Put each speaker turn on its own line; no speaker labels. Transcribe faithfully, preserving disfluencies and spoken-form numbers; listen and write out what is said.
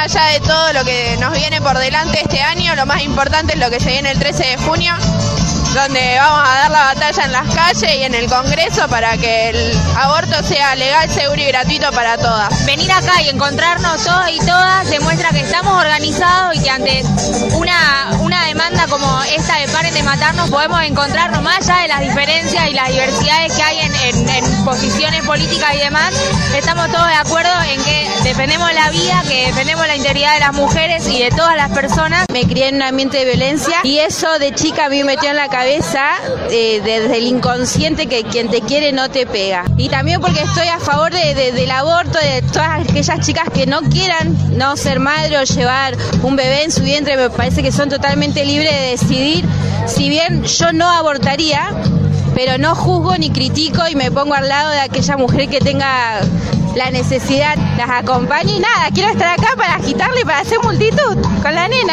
más allá de todo lo que nos viene por delante este año, lo más importante es lo que se viene el trece de junio, donde vamos a dar la batalla en las calles y en el Congreso para que el aborto sea legal, seguro y gratuito para todas.
Venir acá y encontrarnos todos y todas demuestra que estamos organizados y que ante una, una demanda como esta de paren de matarnos podemos encontrarnos más allá de las diferencias y las diversidades que hay en, en, en posiciones políticas y demás. Estamos todos de acuerdo en que defendemos la vida, que defendemos la integridad de las mujeres y de todas las personas.
Me crié en un ambiente de violencia y eso de chica a mí me metió en la cabeza eh, desde el inconsciente que quien te quiere no te pega. Y también porque estoy a favor de, de, del aborto, de todas aquellas chicas que no quieran no ser madre o llevar un bebé en su vientre, me parece que son totalmente libres de decidir. Si bien yo no abortaría, pero no juzgo ni critico y me pongo al lado de aquella mujer que tenga la necesidad, las acompaño y nada, quiero estar acá para agitarle y para hacer multitud con la nena.